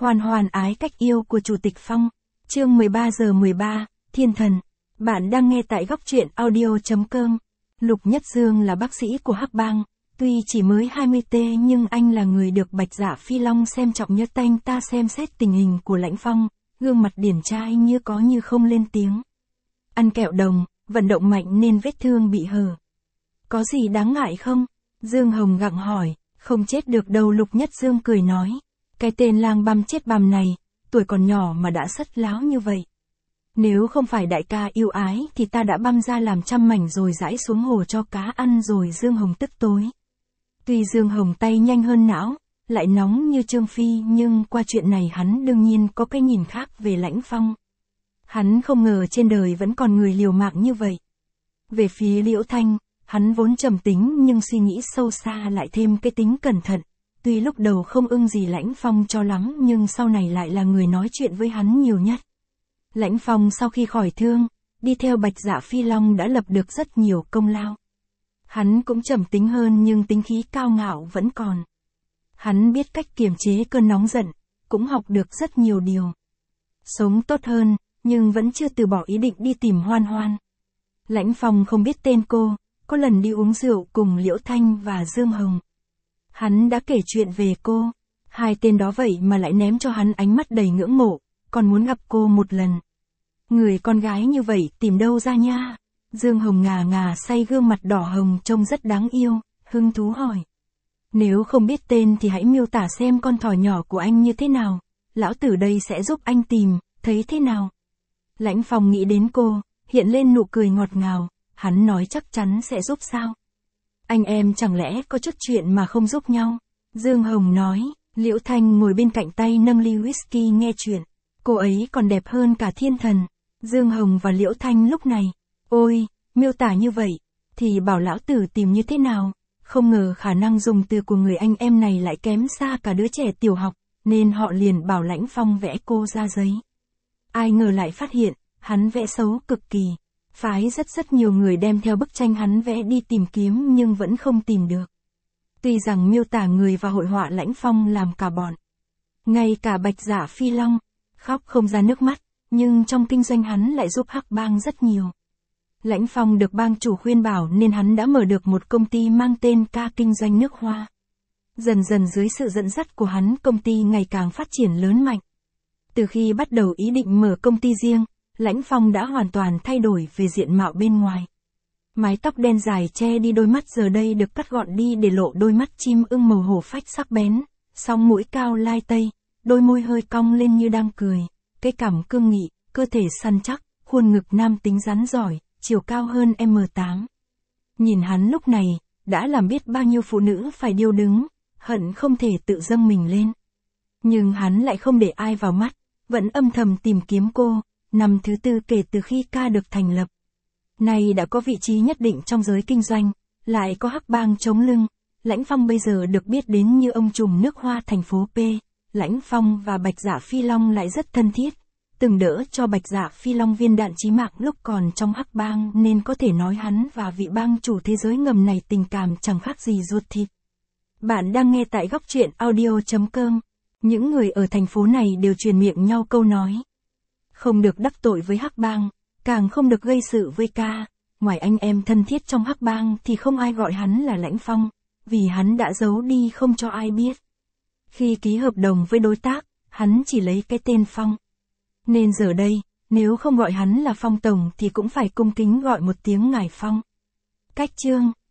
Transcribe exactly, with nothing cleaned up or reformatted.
Hoàn hoàn ái cách yêu của Chủ tịch Phong. Chương mười ba giờ mười ba, Thiên Thần. Bạn đang nghe tại góc truyện audio chấm com. Lục Nhất Dương là bác sĩ của Hắc Bang, tuy chỉ mới hai mươi tuổi nhưng anh là người được Bạch Dạ Phi Long xem trọng nhất. Anh ta xem xét tình hình của Lãnh Phong, gương mặt điển trai như có như không lên tiếng. Ăn kẹo đồng, vận động mạnh nên vết thương bị hở. Có gì đáng ngại không? Dương Hồng gặng hỏi. Không chết được đâu, Lục Nhất Dương cười nói. Cái tên lang băm chết bằm này, tuổi còn nhỏ mà đã sất láo như vậy. Nếu không phải đại ca yêu ái thì ta đã băm ra làm trăm mảnh rồi rải xuống hồ cho cá ăn rồi. Dương Hồng tức tối. Tuy Dương Hồng tay nhanh hơn não, lại nóng như Trương Phi, nhưng qua chuyện này hắn đương nhiên có cái nhìn khác về Lãnh Phong. Hắn không ngờ trên đời vẫn còn người liều mạng như vậy. Về phía Liễu Thanh, hắn vốn trầm tính nhưng suy nghĩ sâu xa lại thêm cái tính cẩn thận. Tuy lúc đầu không ưng gì Lãnh Phong cho lắm nhưng sau này lại là người nói chuyện với hắn nhiều nhất. Lãnh Phong sau khi khỏi thương, đi theo Bạch Dạ Phi Long đã lập được rất nhiều công lao. Hắn cũng trầm tính hơn nhưng tính khí cao ngạo vẫn còn. Hắn biết cách kiềm chế cơn nóng giận, cũng học được rất nhiều điều. Sống tốt hơn, nhưng vẫn chưa từ bỏ ý định đi tìm Hoan Hoan. Lãnh Phong không biết tên cô, có lần đi uống rượu cùng Liễu Thanh và Dương Hồng. Hắn đã kể chuyện về cô, hai tên đó vậy mà lại ném cho hắn ánh mắt đầy ngưỡng mộ, còn muốn gặp cô một lần. Người con gái như vậy tìm đâu ra nha? Dương Hồng ngà ngà say, gương mặt đỏ hồng trông rất đáng yêu, hứng thú hỏi. Nếu không biết tên thì hãy miêu tả xem con thỏ nhỏ của anh như thế nào, lão tử đây sẽ giúp anh tìm, thấy thế nào? Lãnh Phong nghĩ đến cô, hiện lên nụ cười ngọt ngào, hắn nói chắc chắn sẽ giúp sao? Anh em chẳng lẽ có chút chuyện mà không giúp nhau? Dương Hồng nói. Liễu Thanh ngồi bên cạnh tay nâng ly whisky nghe chuyện. Cô ấy còn đẹp hơn cả Thiên Thần. Dương Hồng và Liễu Thanh lúc này. Ôi, miêu tả như vậy, thì bảo lão tử tìm như thế nào? Không ngờ khả năng dùng từ của người anh em này lại kém xa cả đứa trẻ tiểu học, nên họ liền bảo Lãnh Phong vẽ cô ra giấy. Ai ngờ lại phát hiện, hắn vẽ xấu cực kỳ. Phái rất rất nhiều người đem theo bức tranh hắn vẽ đi tìm kiếm nhưng vẫn không tìm được. Tuy rằng miêu tả người và hội họa Lãnh Phong làm cả bọn. Ngay cả Bạch Dạ Phi Long, khóc không ra nước mắt, nhưng trong kinh doanh hắn lại giúp Hắc Bang rất nhiều. Lãnh Phong được bang chủ khuyên bảo nên hắn đã mở được một công ty mang tên Ca kinh doanh nước hoa. Dần dần dưới sự dẫn dắt của hắn, công ty ngày càng phát triển lớn mạnh. Từ khi bắt đầu ý định mở công ty riêng, Lãnh Phong đã hoàn toàn thay đổi về diện mạo bên ngoài. Mái tóc đen dài che đi đôi mắt giờ đây được cắt gọn đi để lộ đôi mắt chim ưng màu hổ phách sắc bén, song mũi cao lai tây, đôi môi hơi cong lên như đang cười, cái cằm cương nghị, cơ thể săn chắc, khuôn ngực nam tính rắn giỏi, chiều cao hơn em tám. Nhìn hắn lúc này, đã làm biết bao nhiêu phụ nữ phải điêu đứng, hận không thể tự dâng mình lên. Nhưng hắn lại không để ai vào mắt, vẫn âm thầm tìm kiếm cô. Năm thứ tư kể từ khi Ca được thành lập. Nay đã có vị trí nhất định trong giới kinh doanh, lại có Hắc Bang chống lưng. Lãnh Phong bây giờ được biết đến như ông trùm nước hoa thành phố P. Lãnh Phong và Bạch Dạ Phi Long lại rất thân thiết, từng đỡ cho Bạch Dạ Phi Long viên đạn chí mạng lúc còn trong Hắc Bang, nên có thể nói hắn và vị bang chủ thế giới ngầm này tình cảm chẳng khác gì ruột thịt. Bạn đang nghe tại góc truyện audio chấm com. Những người ở thành phố này đều truyền miệng nhau câu nói. Không được đắc tội với Hắc Bang, càng không được gây sự với Ca. Ngoài anh em thân thiết trong Hắc Bang thì không ai gọi hắn là Lãnh Phong, vì hắn đã giấu đi không cho ai biết. Khi ký hợp đồng với đối tác, hắn chỉ lấy cái tên Phong. Nên giờ đây, nếu không gọi hắn là Phong Tổng thì cũng phải cung kính gọi một tiếng Ngài Phong. Cách chương